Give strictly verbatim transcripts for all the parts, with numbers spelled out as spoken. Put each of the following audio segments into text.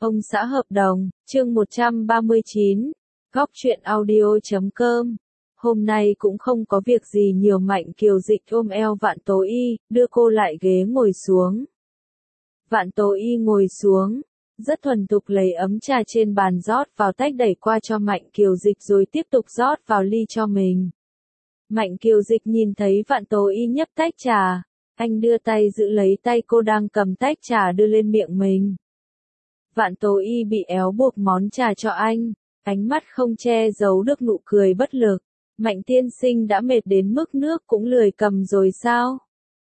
Ông xã hợp đồng, chương một trăm ba mươi chín, góc truyện audio chấm com. Hôm nay cũng không có việc gì nhiều, Mạnh Kiều Dịch ôm eo Vạn Tố Y, đưa cô lại ghế ngồi xuống. Vạn Tố Y ngồi xuống, rất thuần thục lấy ấm trà trên bàn rót vào tách đẩy qua cho Mạnh Kiều Dịch rồi tiếp tục rót vào ly cho mình. Mạnh Kiều Dịch nhìn thấy Vạn Tố Y nhấp tách trà, anh đưa tay giữ lấy tay cô đang cầm tách trà đưa lên miệng mình. Vạn Tố Y bị éo buộc món trà cho anh, ánh mắt không che giấu được nụ cười bất lực. Mạnh tiên sinh đã mệt đến mức nước cũng lười cầm rồi sao?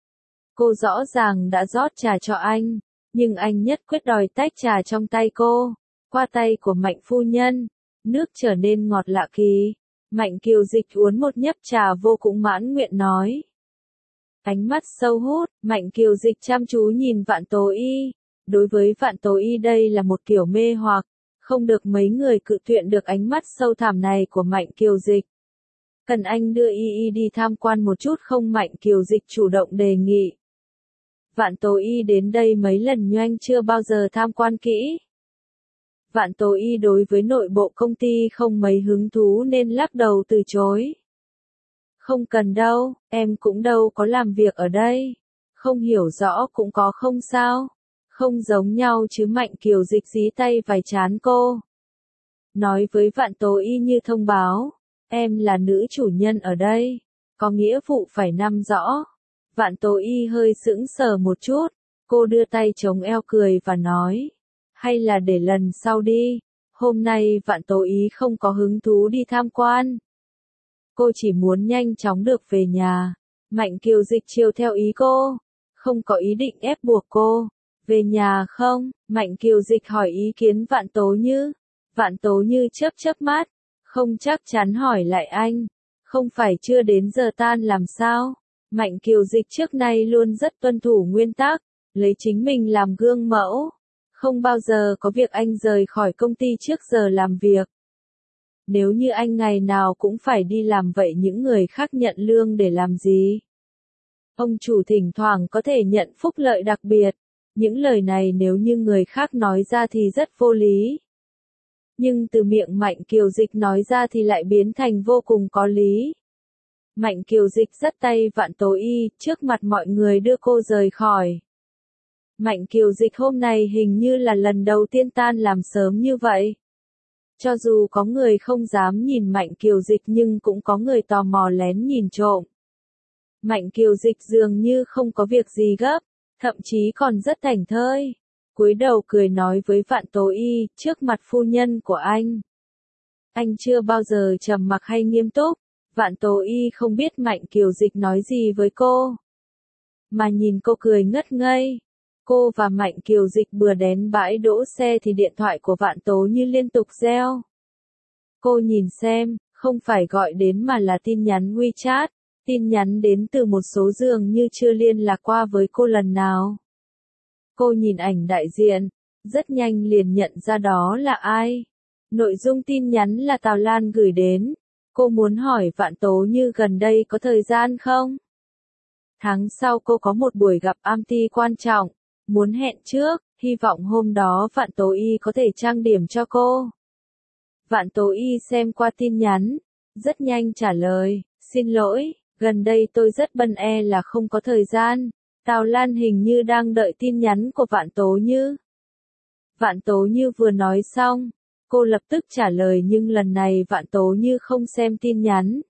Cô rõ ràng đã rót trà cho anh, nhưng anh nhất quyết đòi tách trà trong tay cô. Qua tay của Mạnh phu nhân, nước trở nên ngọt lạ kỳ. Mạnh Kiều Dịch uống một nhấp trà vô cùng mãn nguyện nói. Ánh mắt sâu hút, Mạnh Kiều Dịch chăm chú nhìn Vạn Tố Y. Đối với Vạn Tố Y đây là một kiểu mê hoặc, không được mấy người cự tuyệt được ánh mắt sâu thẳm này của Mạnh Kiều Dịch. Cần anh đưa Y Y đi tham quan một chút không? Mạnh Kiều Dịch chủ động đề nghị. Vạn Tố Y đến đây mấy lần nhưng anh chưa bao giờ tham quan kỹ. Vạn Tố Y đối với nội bộ công ty không mấy hứng thú nên lắc đầu từ chối. Không cần đâu, em cũng đâu có làm việc ở đây. Không hiểu rõ cũng có không sao. Không giống nhau chứ. Mạnh Kiều Dịch dí tay vài trán cô. Nói với Vạn Tố Y như thông báo. Em là nữ chủ nhân ở đây. Có nghĩa vụ phải nắm rõ. Vạn Tố Y hơi sững sờ một chút. Cô đưa tay chống eo cười và nói. Hay là để lần sau đi. Hôm nay Vạn Tố Y không có hứng thú đi tham quan. Cô chỉ muốn nhanh chóng được về nhà. Mạnh Kiều Dịch chiều theo ý cô. Không có ý định ép buộc cô. Về nhà không? Mạnh Kiều Dịch hỏi ý kiến Vạn Tố Như. Vạn Tố Như chớp chớp mắt. Không chắc chắn hỏi lại anh. Không phải chưa đến giờ tan làm sao? Mạnh Kiều Dịch trước nay luôn rất tuân thủ nguyên tắc. Lấy chính mình làm gương mẫu. Không bao giờ có việc anh rời khỏi công ty trước giờ làm việc. Nếu như anh ngày nào cũng phải đi làm vậy những người khác nhận lương để làm gì? Ông chủ thỉnh thoảng có thể nhận phúc lợi đặc biệt. Những lời này nếu như người khác nói ra thì rất vô lý. Nhưng từ miệng Mạnh Kiều Dịch nói ra thì lại biến thành vô cùng có lý. Mạnh Kiều Dịch dắt tay Vạn Tố Y trước mặt mọi người đưa cô rời khỏi. Mạnh Kiều Dịch hôm nay hình như là lần đầu tiên tan làm sớm như vậy. Cho dù có người không dám nhìn Mạnh Kiều Dịch nhưng cũng có người tò mò lén nhìn trộm. Mạnh Kiều Dịch dường như không có việc gì gấp, thậm chí còn rất thảnh thơi. Cúi đầu cười nói với Vạn Tố Y trước mặt phu nhân của anh. Anh chưa bao giờ trầm mặc hay nghiêm túc. Vạn Tố Y không biết Mạnh Kiều Dịch nói gì với cô. Mà nhìn cô cười ngất ngây. Cô và Mạnh Kiều Dịch vừa đến bãi đỗ xe thì điện thoại của Vạn Tố Như liên tục reo. Cô nhìn xem, không phải gọi đến mà là tin nhắn WeChat. Tin nhắn đến từ một số dường như chưa liên lạc qua với cô lần nào. Cô nhìn ảnh đại diện, rất nhanh liền nhận ra đó là ai. Nội dung tin nhắn là Tào Lan gửi đến. Cô muốn hỏi Vạn Tố Như gần đây có thời gian không? Tháng sau cô có một buổi gặp am ti quan trọng, muốn hẹn trước, hy vọng hôm đó Vạn Tố Y có thể trang điểm cho cô. Vạn Tố Y xem qua tin nhắn, rất nhanh trả lời, xin lỗi, gần đây tôi rất bận e là không có thời gian. Tào Lan hình như đang đợi tin nhắn của Vạn Tố Như. Vạn Tố Như vừa nói xong, cô lập tức trả lời nhưng lần này Vạn Tố Như không xem tin nhắn.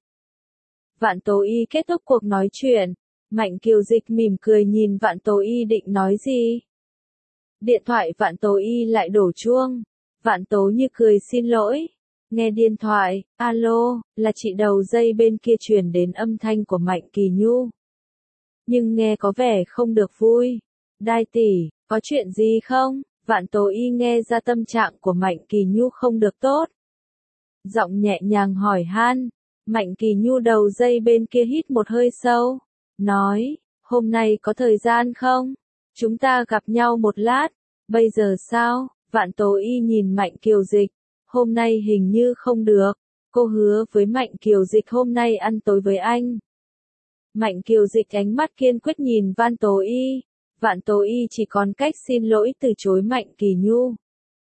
Vạn Tố Y kết thúc cuộc nói chuyện, Mạnh Kiều Dịch mỉm cười nhìn Vạn Tố Y định nói gì. Điện thoại Vạn Tố Y lại đổ chuông. Vạn Tố Như cười xin lỗi. Nghe điện thoại, alo, là chị đầu dây bên kia truyền đến âm thanh của Mạnh Kỳ Nhu. Nhưng nghe có vẻ không được vui. Đai tỷ, có chuyện gì không? Vạn Tố Y nghe ra tâm trạng của Mạnh Kỳ Nhu không được tốt. Giọng nhẹ nhàng hỏi han. Mạnh Kỳ Nhu đầu dây bên kia hít một hơi sâu. Nói, hôm nay có thời gian không? Chúng ta gặp nhau một lát. Bây giờ sao? Vạn Tố Y nhìn Mạnh Kiều Dịch. Hôm nay hình như không được. Cô hứa với Mạnh Kiều Dịch hôm nay ăn tối với anh. Mạnh Kiều Dịch ánh mắt kiên quyết nhìn Vạn Tố Y. Vạn Tố Y chỉ còn cách xin lỗi từ chối Mạnh Kỳ Nhu.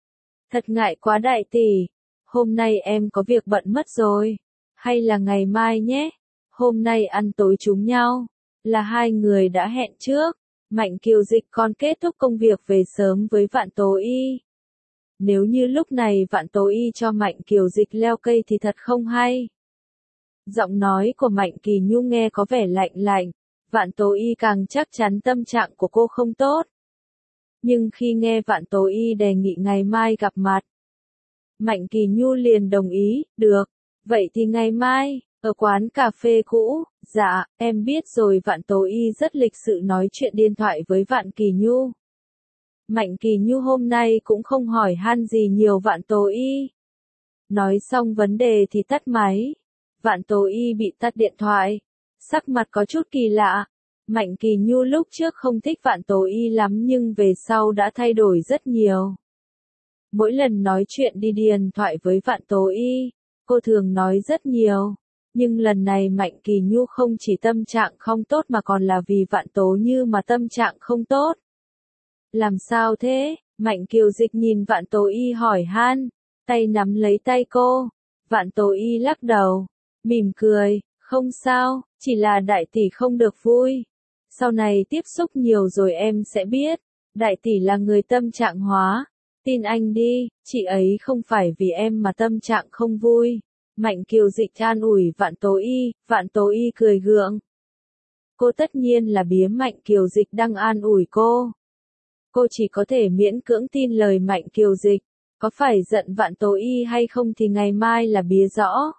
Thật ngại quá đại tỷ. Hôm nay em có việc bận mất rồi. Hay là ngày mai nhé. Hôm nay ăn tối chúng nhau. Là hai người đã hẹn trước. Mạnh Kiều Dịch còn kết thúc công việc về sớm với Vạn Tố Y. Nếu như lúc này Vạn Tố Y cho Mạnh Kiều Dịch leo cây thì thật không hay. Giọng nói của Mạnh Kỳ Nhu nghe có vẻ lạnh lạnh. Vạn Tố Y càng chắc chắn tâm trạng của cô không tốt. Nhưng khi nghe Vạn Tố Y đề nghị ngày mai gặp mặt, Mạnh Kỳ Nhu liền đồng ý, được, vậy thì ngày mai, ở quán cà phê cũ, dạ, em biết rồi. Vạn Tố Y rất lịch sự nói chuyện điện thoại với Vạn Kỳ Nhu. Mạnh Kỳ Nhu hôm nay cũng không hỏi han gì nhiều Vạn Tố Y. Nói xong vấn đề thì tắt máy. Vạn Tố Y bị tắt điện thoại. Sắc mặt có chút kỳ lạ. Mạnh Kỳ Nhu lúc trước không thích Vạn Tố Y lắm nhưng về sau đã thay đổi rất nhiều. Mỗi lần nói chuyện đi điện thoại với Vạn Tố Y, cô thường nói rất nhiều. Nhưng lần này Mạnh Kỳ Nhu không chỉ tâm trạng không tốt mà còn là vì Vạn Tố Như mà tâm trạng không tốt. Làm sao thế? Mạnh Kiều Dịch nhìn Vạn Tố Y hỏi han, tay nắm lấy tay cô. Vạn Tố Y lắc đầu, mỉm cười, không sao, chỉ là đại tỷ không được vui. Sau này tiếp xúc nhiều rồi em sẽ biết, đại tỷ là người tâm trạng hóa. Tin anh đi, chị ấy không phải vì em mà tâm trạng không vui. Mạnh Kiều Dịch an ủi Vạn Tố Y, Vạn Tố Y cười gượng. Cô tất nhiên là bía Mạnh Kiều Dịch đang an ủi cô. Cô chỉ có thể miễn cưỡng tin lời Mạnh Kiều Dịch, có phải giận Vạn Tố Y hay không thì ngày mai là bía rõ.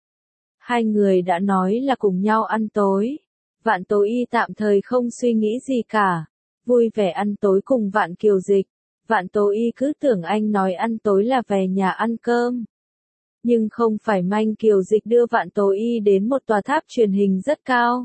Hai người đã nói là cùng nhau ăn tối. Vạn Tố Y tạm thời không suy nghĩ gì cả, vui vẻ ăn tối cùng Vạn Kiều Dịch. Vạn Tố Y cứ tưởng anh nói ăn tối là về nhà ăn cơm. Nhưng không phải. Mạnh Kiều Dịch đưa Vạn Tố Y đến một tòa tháp truyền hình rất cao.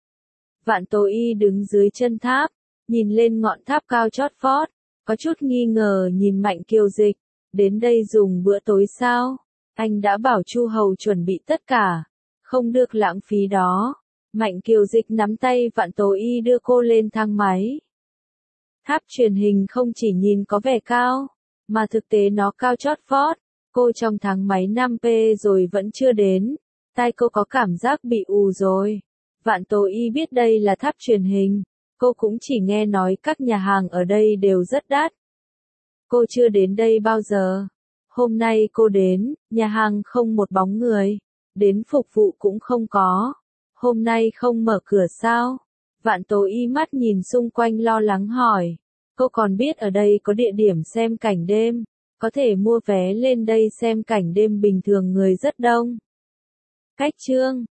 Vạn Tố Y đứng dưới chân tháp, nhìn lên ngọn tháp cao chót vót, có chút nghi ngờ nhìn Mạnh Kiều Dịch, đến đây dùng bữa tối sao? Anh đã bảo Chu Hầu chuẩn bị tất cả, không được lãng phí đó. Mạnh Kiều Dịch nắm tay Vạn Tố Y đưa cô lên thang máy. Tháp truyền hình không chỉ nhìn có vẻ cao, mà thực tế nó cao chót vót. Cô trong thang máy năm P rồi vẫn chưa đến, tai cô có cảm giác bị ù rồi. Vạn Tố Y biết đây là tháp truyền hình, cô cũng chỉ nghe nói các nhà hàng ở đây đều rất đắt. Cô chưa đến đây bao giờ. Hôm nay cô đến, nhà hàng không một bóng người, đến phục vụ cũng không có. Hôm nay không mở cửa sao? Vạn Tố Y mắt nhìn xung quanh lo lắng hỏi. Cô còn biết ở đây có địa điểm xem cảnh đêm, có thể mua vé lên đây xem cảnh đêm bình thường người rất đông. Cách chương